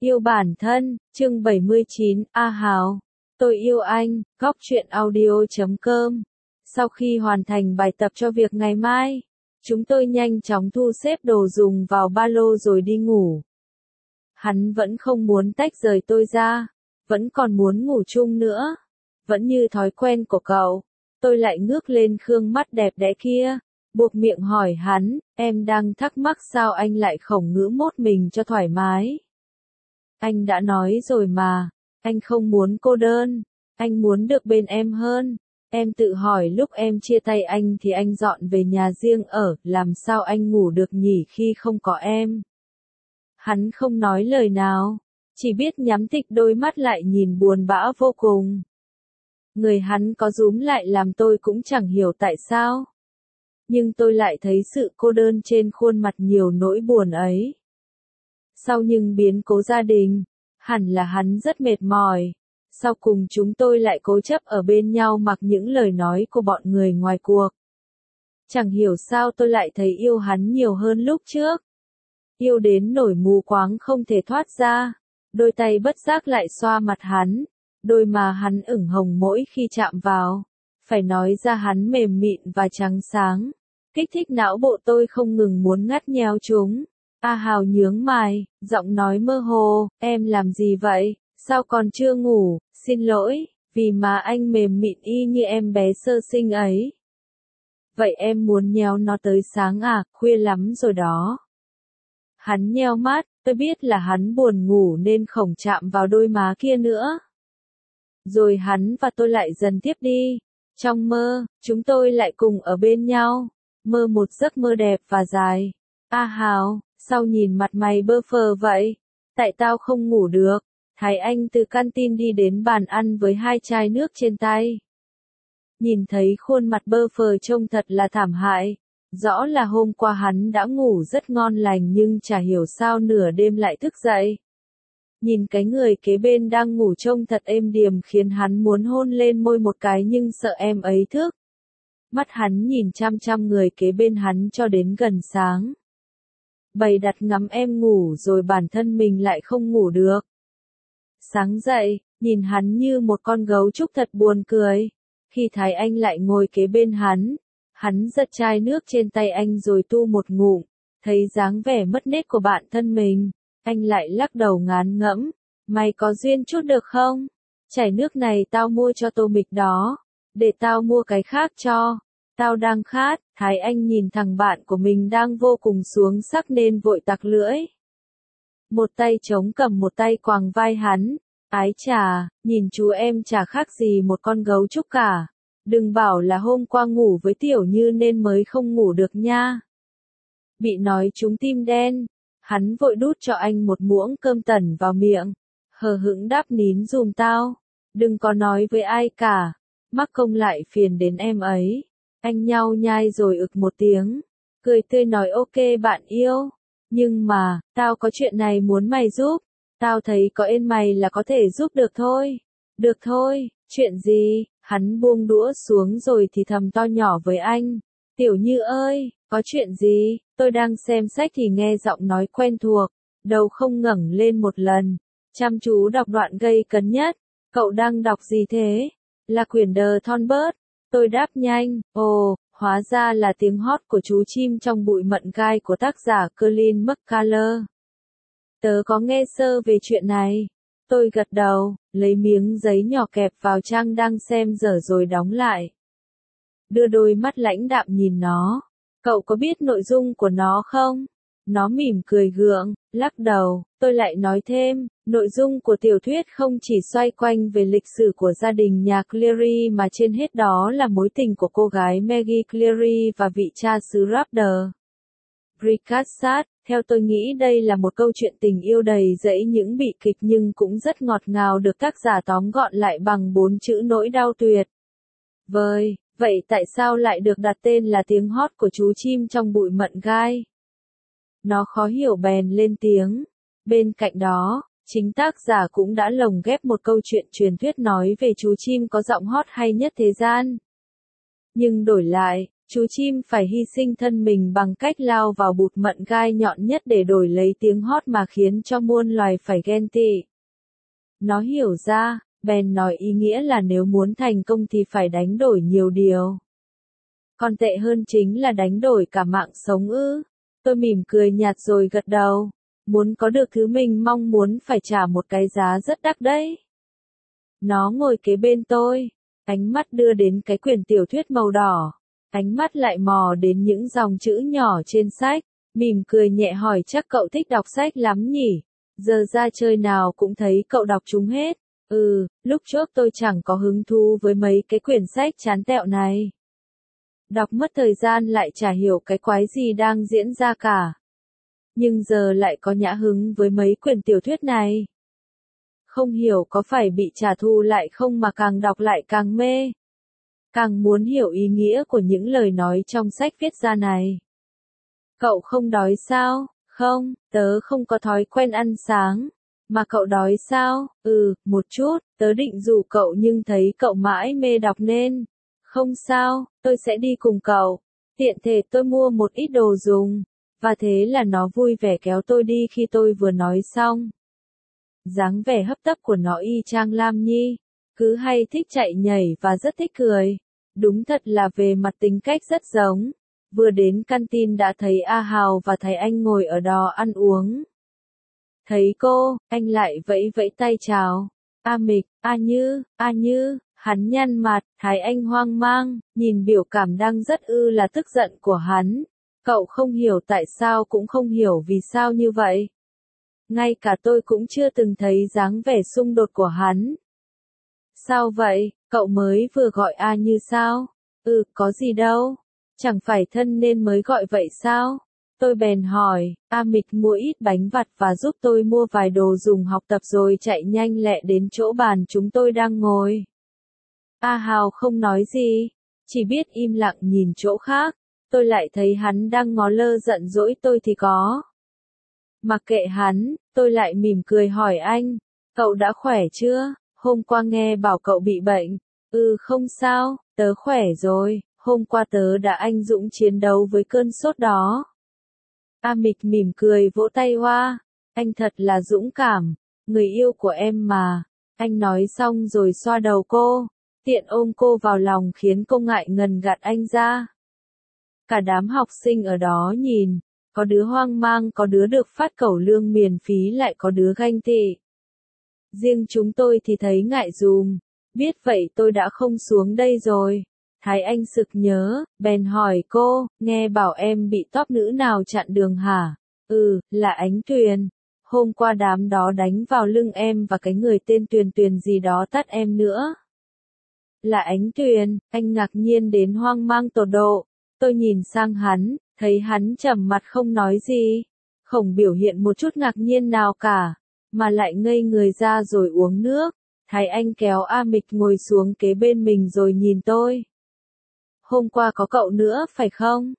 Yêu bản thân, chương 79, A Hào. Tôi yêu anh, góc truyện audio.com. Sau khi hoàn thành bài tập cho việc ngày mai, chúng tôi nhanh chóng thu xếp đồ dùng vào ba lô rồi đi ngủ. Hắn vẫn không muốn tách rời tôi ra, vẫn còn muốn ngủ chung nữa. Vẫn như thói quen của cậu, tôi lại ngước lên gương mắt đẹp đẽ kia, buộc miệng hỏi hắn, em đang thắc mắc sao anh lại khổng ngữ mốt mình cho thoải mái. Anh đã nói rồi mà, anh không muốn cô đơn, anh muốn được bên em hơn. Em tự hỏi lúc em chia tay anh thì anh dọn về nhà riêng ở, làm sao anh ngủ được nhỉ khi không có em. Hắn không nói lời nào, chỉ biết nhắm tịt đôi mắt lại nhìn buồn bã vô cùng. Người hắn có rúm lại làm tôi cũng chẳng hiểu tại sao. Nhưng tôi lại thấy sự cô đơn trên khuôn mặt nhiều nỗi buồn ấy. Sau những biến cố gia đình, hẳn là hắn rất mệt mỏi. Sau cùng chúng tôi lại cố chấp ở bên nhau mặc những lời nói của bọn người ngoài cuộc. Chẳng hiểu sao tôi lại thấy yêu hắn nhiều hơn lúc trước. Yêu đến nỗi mù quáng không thể thoát ra. Đôi tay bất giác lại xoa mặt hắn. Đôi má hắn ửng hồng mỗi khi chạm vào. Phải nói ra hắn mềm mịn và trắng sáng. Kích thích não bộ tôi không ngừng muốn ngắt nhéo chúng. A Hào nhướng mày, giọng nói mơ hồ, em làm gì vậy, sao còn chưa ngủ, xin lỗi, vì má anh mềm mịn y như em bé sơ sinh ấy. Vậy em muốn nhéo nó tới sáng à, khuya lắm rồi đó. Hắn nheo mắt, tôi biết là hắn buồn ngủ nên không chạm vào đôi má kia nữa. Rồi hắn và tôi lại dần tiếp đi. Trong mơ, chúng tôi lại cùng ở bên nhau, mơ một giấc mơ đẹp và dài. A Hào, sao nhìn mặt mày bơ phờ vậy? Tại tao không ngủ được. Thái Anh từ canteen đi đến bàn ăn với 2 chai nước trên tay. Nhìn thấy khuôn mặt bơ phờ trông thật là thảm hại. Rõ là hôm qua hắn đã ngủ rất ngon lành nhưng chả hiểu sao nửa đêm lại thức dậy. Nhìn cái người kế bên đang ngủ trông thật êm điềm khiến hắn muốn hôn lên môi một cái nhưng sợ em ấy thức. Mắt hắn nhìn chăm chăm người kế bên hắn cho đến gần sáng. Bày đặt ngắm em ngủ rồi bản thân mình lại không ngủ được. Sáng dậy, nhìn hắn như một con gấu trúc thật buồn cười. Khi Thái Anh lại ngồi kế bên hắn giật chai nước trên tay anh rồi tu một ngụm. Thấy dáng vẻ mất nết của bạn thân mình, anh lại lắc đầu ngán ngẫm. Mày có duyên chút được không? Chai nước này tao mua cho Tô Mịch đó. Để tao mua cái khác cho. Tao đang khát. Thái Anh nhìn thằng bạn của mình đang vô cùng xuống sắc nên vội tặc lưỡi. Một tay chống cầm một tay quàng vai hắn. Ái chà, nhìn chú em chả khác gì một con gấu trúc cả. Đừng bảo là hôm qua ngủ với Tiểu Như nên mới không ngủ được nha. Bị nói trúng tim đen, hắn vội đút cho anh một muỗng cơm tẩn vào miệng. Hờ hững đáp nín dùm tao. Đừng có nói với ai cả. Mắc công lại phiền đến em ấy. Anh nhau nhai rồi ực một tiếng. Cười tươi nói ok bạn yêu. Nhưng mà, tao có chuyện này muốn mày giúp. Tao thấy có ên mày là có thể giúp được thôi. Được thôi, chuyện gì? Hắn buông đũa xuống rồi thì thầm to nhỏ với anh. Tiểu Như ơi, có chuyện gì? Tôi đang xem sách thì nghe giọng nói quen thuộc. Đầu không ngẩng lên một lần. Chăm chú đọc đoạn gây cấn nhất. Cậu đang đọc gì thế? Là quyển The Thornbird. Tôi đáp nhanh, ồ, hóa ra là tiếng hót của chú chim trong bụi mận gai của tác giả Colin McCullough. Tớ có nghe sơ về chuyện này. Tôi gật đầu, lấy miếng giấy nhỏ kẹp vào trang đang xem dở rồi đóng lại. Đưa đôi mắt lãnh đạm nhìn nó. Cậu có biết nội dung của nó không? Nó mỉm cười gượng, lắc đầu. Tôi lại nói thêm, nội dung của tiểu thuyết không chỉ xoay quanh về lịch sử của gia đình nhà Cleary mà trên hết đó là mối tình của cô gái Maggie Cleary và vị cha xứ Raptor. Bricassat, theo tôi nghĩ đây là một câu chuyện tình yêu đầy dẫy những bi kịch nhưng cũng rất ngọt ngào được tác giả tóm gọn lại bằng 4 chữ nỗi đau tuyệt vời. Vậy tại sao lại được đặt tên là tiếng hót của chú chim trong bụi mận gai? Nó khó hiểu bèn lên tiếng. Bên cạnh đó, chính tác giả cũng đã lồng ghép một câu chuyện truyền thuyết nói về chú chim có giọng hót hay nhất thế gian. Nhưng đổi lại, Chú chim phải hy sinh thân mình bằng cách lao vào bụt mận gai nhọn nhất để đổi lấy tiếng hót mà khiến cho muôn loài phải ghen tị. Nó hiểu ra, bèn nói ý nghĩa là nếu muốn thành công thì phải đánh đổi nhiều điều. Còn tệ hơn chính là đánh đổi cả mạng sống ư. Tôi mỉm cười nhạt rồi gật đầu. Muốn có được thứ mình mong muốn phải trả một cái giá rất đắt đấy. Nó ngồi kế bên tôi, ánh mắt đưa đến cái quyển tiểu thuyết màu đỏ. Ánh mắt lại mò đến những dòng chữ nhỏ trên sách, mỉm cười nhẹ hỏi chắc cậu thích đọc sách lắm nhỉ? Giờ ra chơi nào cũng thấy cậu đọc chúng hết. Lúc trước tôi chẳng có hứng thú với mấy cái quyển sách chán tẹo này. Đọc mất thời gian lại chả hiểu cái quái gì đang diễn ra cả. Nhưng giờ lại có nhã hứng với mấy quyển tiểu thuyết này. Không hiểu có phải bị trả thù lại không mà càng đọc lại càng mê. Càng muốn hiểu ý nghĩa của những lời nói trong sách viết ra này. Cậu không đói sao? Không, tớ không có thói quen ăn sáng. Mà cậu đói sao? Một chút, tớ định rủ cậu nhưng thấy cậu mãi mê đọc nên. Không sao, tôi sẽ đi cùng cậu. Tiện thể tôi mua một ít đồ dùng. Và thế là nó vui vẻ kéo tôi đi khi tôi vừa nói xong. Dáng vẻ hấp tấp của nó y chang Lam Nhi. Cứ hay thích chạy nhảy và rất thích cười. Đúng thật là về mặt tính cách rất giống. Vừa đến canteen đã thấy A Hào và thầy Anh ngồi ở đó ăn uống. Thấy cô, anh lại vẫy vẫy tay chào. A Mịch, A Như, hắn nhăn mặt, Thái Anh hoang mang, nhìn biểu cảm đang rất là tức giận của hắn. Cậu không hiểu tại sao cũng không hiểu vì sao như vậy. Ngay cả tôi cũng chưa từng thấy dáng vẻ xung đột của hắn. Sao vậy, cậu mới vừa gọi A Như sao? Có gì đâu. Chẳng phải thân nên mới gọi vậy sao? Tôi bèn hỏi, A Mịch mua ít bánh vặt và giúp tôi mua vài đồ dùng học tập rồi chạy nhanh lẹ đến chỗ bàn chúng tôi đang ngồi. A Hào không nói gì, chỉ biết im lặng nhìn chỗ khác. Tôi lại thấy hắn đang ngó lơ giận dỗi tôi thì có. Mặc kệ hắn, tôi lại mỉm cười hỏi anh, cậu đã khỏe chưa? Hôm qua nghe bảo cậu bị bệnh. Không sao, tớ khỏe rồi, hôm qua tớ đã anh dũng chiến đấu với cơn sốt đó. A Mịch mỉm cười vỗ tay hoa, anh thật là dũng cảm, người yêu của em mà. Anh nói xong rồi xoa đầu cô, tiện ôm cô vào lòng khiến cô ngại ngần gạt anh ra. Cả đám học sinh ở đó nhìn, có đứa hoang mang, có đứa được phát cẩu lương miễn phí, lại có đứa ganh tị. Riêng chúng tôi thì thấy ngại dùm, biết vậy tôi đã không xuống đây rồi. Thái Anh sực nhớ, bèn hỏi cô, nghe bảo em bị top nữ nào chặn đường hả? Là Ánh Tuyền. Hôm qua đám đó đánh vào lưng em và cái người tên Tuyền Tuyền gì đó tát em nữa. Là Ánh Tuyền, anh ngạc nhiên đến hoang mang tột độ. Tôi nhìn sang hắn, thấy hắn trầm mặt không nói gì, không biểu hiện một chút ngạc nhiên nào cả, mà lại ngây người ra rồi uống nước. Thái Anh kéo A Mịch ngồi xuống kế bên mình rồi nhìn tôi. Hôm qua có cậu nữa phải không?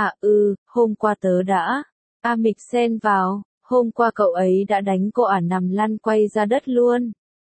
Hôm qua tớ đã. A Mịch xen vào, hôm qua cậu ấy đã đánh cô ả nằm lăn quay ra đất luôn.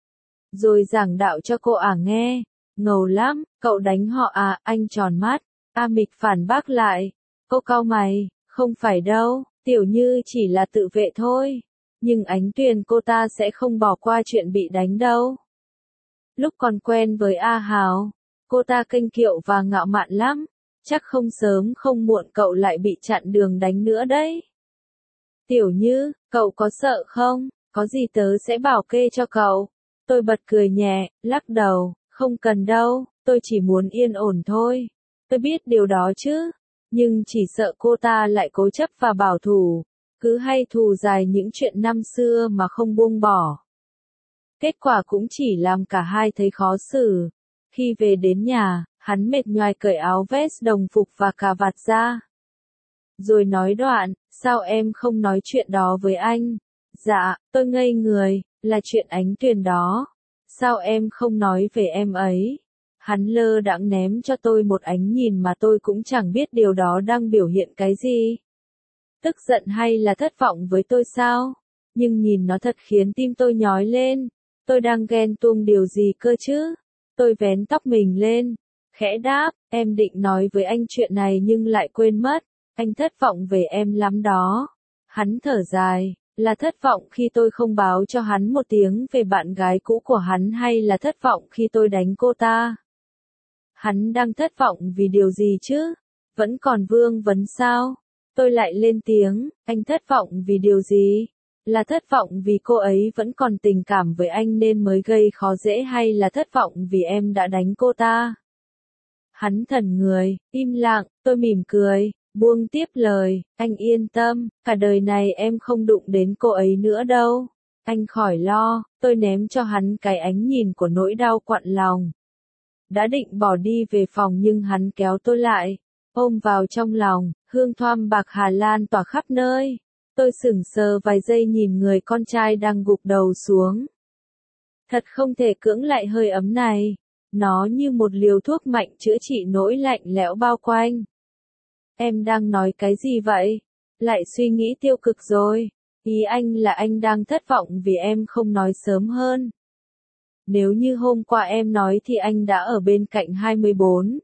Rồi giảng đạo cho cô ả nghe. Ngầu lắm, cậu đánh họ à? Anh tròn mắt. A Mịch phản bác lại. Cô cau mày, không phải đâu, Tiểu Như chỉ là tự vệ thôi. Nhưng Ánh Tuyền cô ta sẽ không bỏ qua chuyện bị đánh đâu. Lúc còn quen với A Hào, cô ta kênh kiệu và ngạo mạn lắm. Chắc không sớm không muộn cậu lại bị chặn đường đánh nữa đấy. Tiểu Như, cậu có sợ không? Có gì tớ sẽ bảo kê cho cậu. Tôi bật cười nhẹ, lắc đầu, không cần đâu, tôi chỉ muốn yên ổn thôi. Tôi biết điều đó chứ. Nhưng chỉ sợ cô ta lại cố chấp và bảo thủ, cứ hay thù dài những chuyện năm xưa mà không buông bỏ. Kết quả cũng chỉ làm cả hai thấy khó xử. Khi về đến nhà, hắn mệt nhoài cởi áo vest đồng phục và cà vạt ra. Rồi nói đoạn, sao em không nói chuyện đó với anh? Dạ, tôi ngây người, là chuyện Ánh Tuyền đó. Sao em không nói về em ấy? Hắn lơ đãng ném cho tôi một ánh nhìn mà tôi cũng chẳng biết điều đó đang biểu hiện cái gì. Tức giận hay là thất vọng với tôi sao? Nhưng nhìn nó thật khiến tim tôi nhói lên. Tôi đang ghen tuông điều gì cơ chứ? Tôi vén tóc mình lên, khẽ đáp, em định nói với anh chuyện này nhưng lại quên mất, anh thất vọng về em lắm đó. Hắn thở dài, là thất vọng khi tôi không báo cho hắn một tiếng về bạn gái cũ của hắn hay là thất vọng khi tôi đánh cô ta? Hắn đang thất vọng vì điều gì chứ? Vẫn còn vương vấn sao? Tôi lại lên tiếng, anh thất vọng vì điều gì? Là thất vọng vì cô ấy vẫn còn tình cảm với anh nên mới gây khó dễ hay là thất vọng vì em đã đánh cô ta? Hắn thẫn người, im lặng, tôi mỉm cười, buông tiếp lời, anh yên tâm, cả đời này em không đụng đến cô ấy nữa đâu. Anh khỏi lo, tôi ném cho hắn cái ánh nhìn của nỗi đau quặn lòng. Đã định bỏ đi về phòng nhưng hắn kéo tôi lại, ôm vào trong lòng, hương thoam bạc Hà Lan tỏa khắp nơi. Tôi sững sờ vài giây nhìn người con trai đang gục đầu xuống. Thật không thể cưỡng lại hơi ấm này. Nó như một liều thuốc mạnh chữa trị nỗi lạnh lẽo bao quanh. Em đang nói cái gì vậy? Lại suy nghĩ tiêu cực rồi. Ý anh là anh đang thất vọng vì em không nói sớm hơn. Nếu như hôm qua em nói thì anh đã ở bên cạnh 24.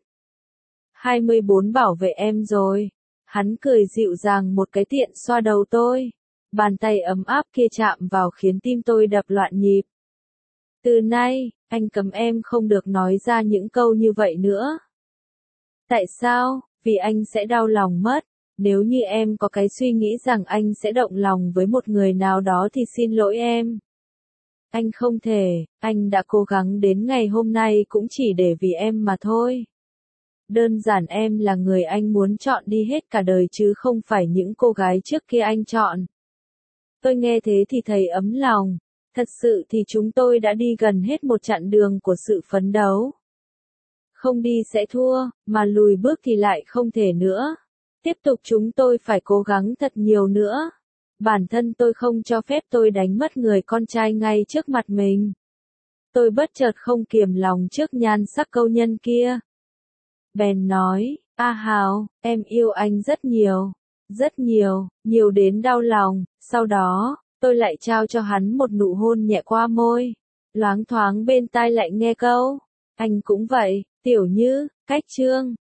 24 bảo vệ em rồi. Hắn cười dịu dàng một cái tiện xoa đầu tôi. Bàn tay ấm áp kia chạm vào khiến tim tôi đập loạn nhịp. Từ nay, anh cấm em không được nói ra những câu như vậy nữa. Tại sao? Vì anh sẽ đau lòng mất. Nếu như em có cái suy nghĩ rằng anh sẽ động lòng với một người nào đó thì xin lỗi em. Anh không thể, anh đã cố gắng đến ngày hôm nay cũng chỉ để vì em mà thôi. Đơn giản em là người anh muốn chọn đi hết cả đời chứ không phải những cô gái trước kia anh chọn. Tôi nghe thế thì thấy ấm lòng. Thật sự thì chúng tôi đã đi gần hết một chặng đường của sự phấn đấu. Không đi sẽ thua, mà lùi bước thì lại không thể nữa. Tiếp tục chúng tôi phải cố gắng thật nhiều nữa. Bản thân tôi không cho phép tôi đánh mất người con trai ngay trước mặt mình. Tôi bất chợt không kiềm lòng trước nhan sắc câu nhân kia. Bèn nói, A Hào, em yêu anh rất nhiều, nhiều đến đau lòng. Sau đó, tôi lại trao cho hắn một nụ hôn nhẹ qua môi. Loáng thoáng bên tai lại nghe câu, anh cũng vậy, Tiểu Như, cách chương.